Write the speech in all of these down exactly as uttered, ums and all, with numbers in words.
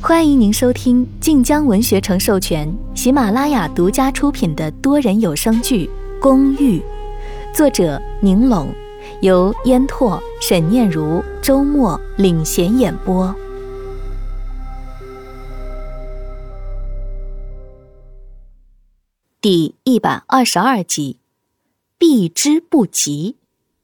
欢迎您收听晋江文学城授权、喜马拉雅独家出品的多人有声剧《公寓》，作者宁拢，由烟拓、沈念如、周末领衔演播。第一百二十二集，避之不及。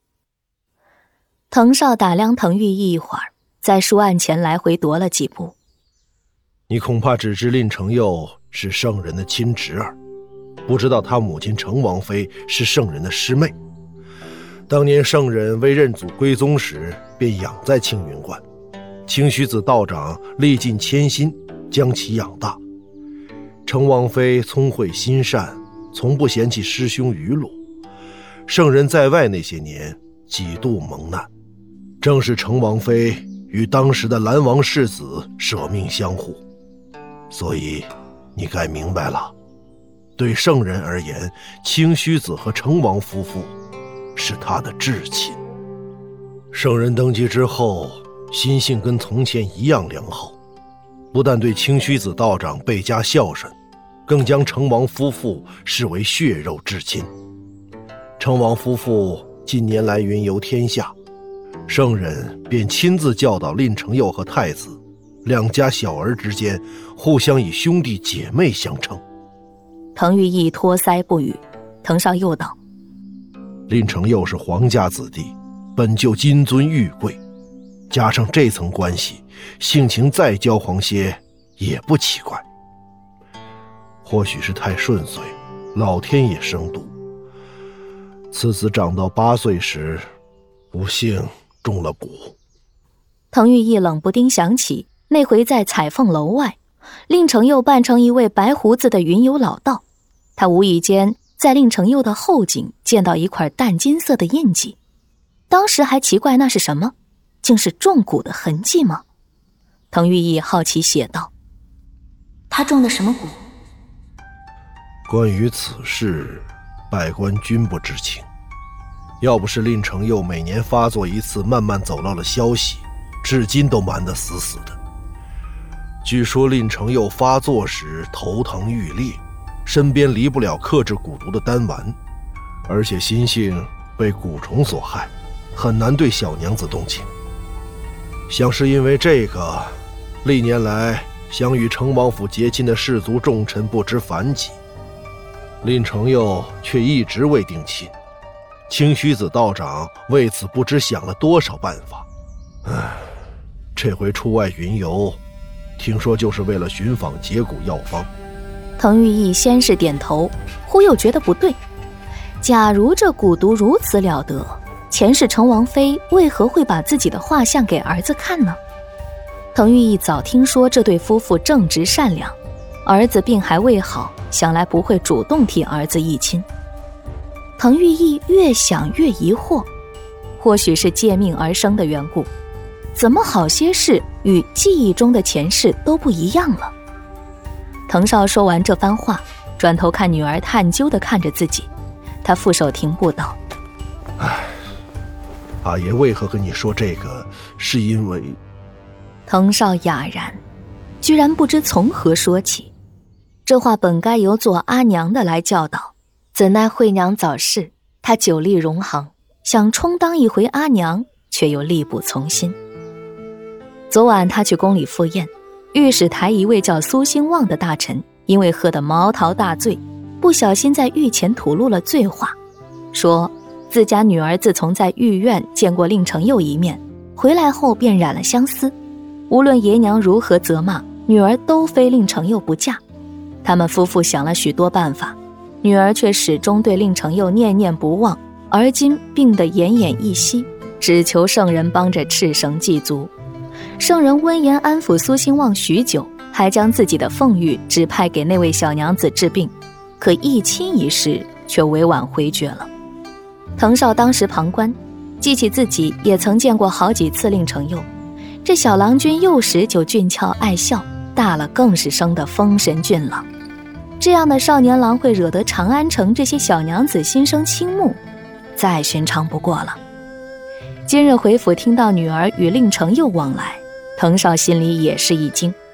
滕少打量滕玉义一会儿，在书案前来回踱了几步。 你恐怕只知蔺承佑是圣人的亲侄儿，不知道他母亲成王妃是圣人的师妹。当年圣人为认祖归宗时，便养在青云观，清虚子道长历尽千辛将其养大。成王妃聪慧心善，从不嫌弃师兄愚鲁。圣人在外那些年几度蒙难，正是成王妃与当时的兰王世子舍命相护。所以你该明白了，对圣人而言，清虚子和成王夫妇是他的至亲。圣人登基之后，心性跟从前一样良好，不但对清虚子道长倍加孝顺，更将成王夫妇视为血肉至亲。成王夫妇近年来云游天下，圣人便亲自教导蔺承佑和太子，两家小儿之间互相以兄弟姐妹相称。 滕玉义托腮不语。滕少又道： 蔺承佑是皇家子弟，本就金尊玉贵，加上这层关系，性情再骄横些也不奇怪。或许是太顺遂，老天也生度，次子长到八岁时，不幸中了蛊。 滕玉义冷不丁想起那回在彩凤楼外，蔺承佑扮成一位白胡子的云游老道，他无意间在蔺承佑的后颈见到一块淡金色的印记，当时还奇怪那是什么，竟是中蛊的痕迹吗？滕玉义好奇写道： 他中的什么蛊？ 关于此事，百官均不知情。要不是蔺承佑每年发作一次慢慢走漏了消息，至今都瞒得死死的。据说蔺承佑发作时头疼欲裂，身边离不了克制蛊毒的丹丸，而且心性被蛊虫所害，很难对小娘子动情。想是因为这个，历年来想与成王府结亲的士族重臣不知凡几，蔺承佑却一直未定亲。清虚子道长为此不知想了多少办法。唉，这回出外云游，听说就是为了寻访解蛊药方。 滕玉义先是点头，忽又觉得不对。假如这蛊毒如此了得，前世成王妃为何会把自己的画像给儿子看呢？滕玉义早听说这对夫妇正直善良，儿子病还未好，想来不会主动替儿子议亲。滕玉义越想越疑惑，或许是借命而生的缘故，怎么好些事与记忆中的前世都不一样了？滕少说完这番话，转头看女儿探究地看着自己，他负手停步道： 唉，阿爷为何跟你说这个，是因为…… 滕少哑然，居然不知从何说起。这话本该由做阿娘的来教导，怎奈惠娘早逝，她久立荣行，想充当一回阿娘，却又力不从心。昨晚他去宫里赴宴，御史台一位叫苏兴旺的大臣，因为喝得茅桃大醉，不小心在御前吐露了醉话，说自家女儿自从在御院见过蔺承佑一面，回来后便染了相思，无论爷娘如何责骂，女儿都非蔺承佑不嫁。他们夫妇想了许多办法，女儿却始终对蔺承佑念念不忘，而今病得奄奄一息，只求圣人帮着赤绳祭足。圣人温言安抚苏兴旺许久，还将自己的凤玉指派给那位小娘子治病，可议亲一事却委婉回绝了。滕少当时旁观，记起自己也曾见过好几次蔺承佑，这小郎君幼时就俊俏爱笑，大了更是生得风神俊朗。这样的少年郎会惹得长安城这些小娘子心生倾慕，再寻常不过了。今日回府听到女儿与蔺承佑往来，滕少心里也是一惊。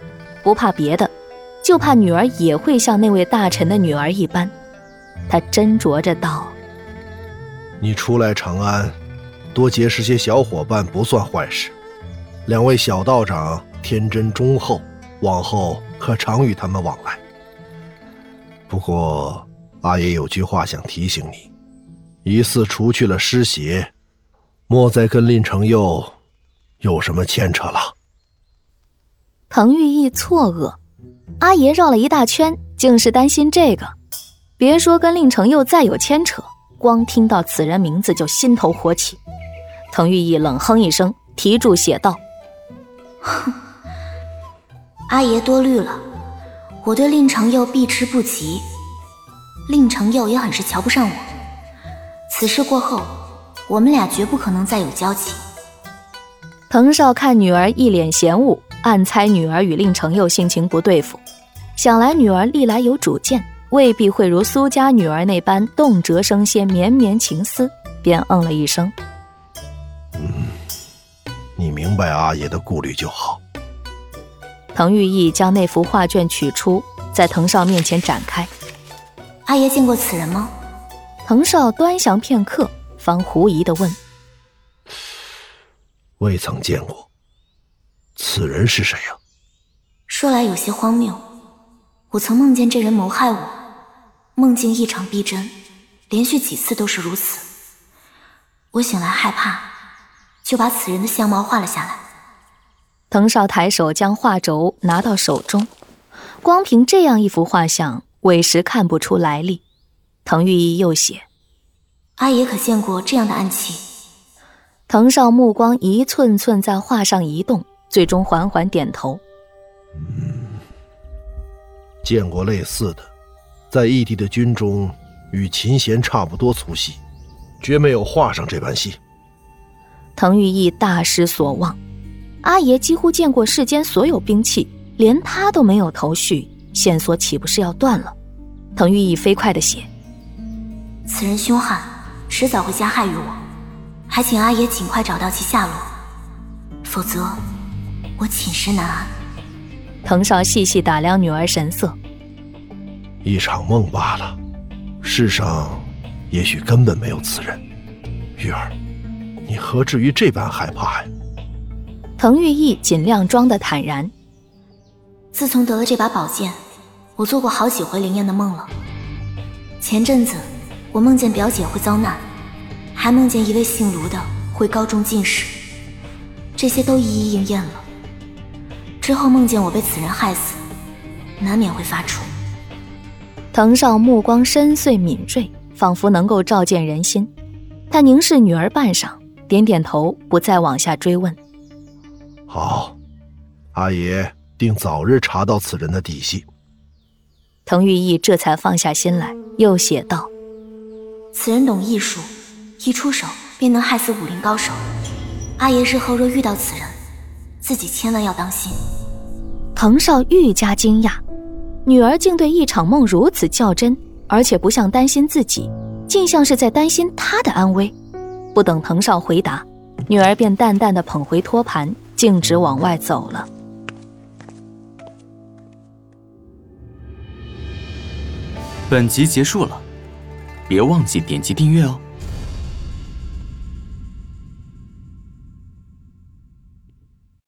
不怕别的，就怕女儿也会像那位大臣的女儿一般。他斟酌着道： 你初来长安，多结识些小伙伴不算坏事。两位小道长天真忠厚，往后可常与他们往来。不过阿爷有句话想提醒你，疑似除去了尸邪，莫再跟蔺承佑有什么牵扯了。 滕玉义错愕，阿爷绕了一大圈，竟是担心这个。别说跟蔺承佑再有牵扯，光听到此人名字就心头火起。滕玉义冷哼一声，提箸写道： 哼，阿爷多虑了，我对蔺承佑避之不及，蔺承佑也很是瞧不上我。此事过后，我们俩绝不可能再有交集。 滕少看女儿一脸嫌恶，暗猜女儿与蔺承佑性情不对付，想来女儿历来有主见，未必会如苏家女儿那般动辄生些绵绵情思，便嗯了一声。 嗯，你明白阿爷的顾虑就好。 滕玉义将那幅画卷取出，在滕少面前展开。 阿爷见过此人吗？ 滕少端详片刻，方狐疑地问： 未曾见过。此人是谁呀？ 说来有些荒谬，我曾梦见这人谋害我，梦境异常逼真，连续几次都是如此。我醒来害怕，就把此人的相貌画了下来。 滕少抬手将画轴拿到手中，光凭这样一幅画像，委实看不出来历。滕玉义又写： 阿爷可见过这样的暗器？ 滕少目光一寸寸在画上移动，最终缓缓点头。 嗯，见过类似的，在异地的军中与琴弦差不多粗细，绝没有画上这般细。 滕玉义大失所望，阿爷几乎见过世间所有兵器，连他都没有头绪，线索岂不是要断了？滕玉义飞快地写： 此人凶悍，迟早会加害于我，还请阿爷尽快找到其下落，否则我寝食难安。 滕少细细打量女儿神色， 一场梦罢了，世上也许根本没有此人。玉儿，你何至于这般害怕呀？ 滕玉义尽量装得坦然。 自从得了这把宝剑，我做过好几回灵验的梦了。前阵子我梦见表姐会遭难，还梦见一位姓卢的会高中进士，这些都一一应验了。之后梦见我被此人害死，难免会发怵。 滕少目光深邃敏锐，仿佛能够照见人心。他凝视女儿半晌，点点头，不再往下追问。 好，阿爷定早日查到此人的底细。 滕玉义这才放下心来，又写道： 此人懂艺术，一出手便能害死武林高手。阿爷日后若遇到此人，自己千万要当心。 滕少愈加惊讶，女儿竟对一场梦如此较真，而且不像担心自己，竟像是在担心他的安危。不等滕少回答，女儿便淡淡地捧回托盘，径直往外走了。 本集结束了，别忘记点击订阅哦。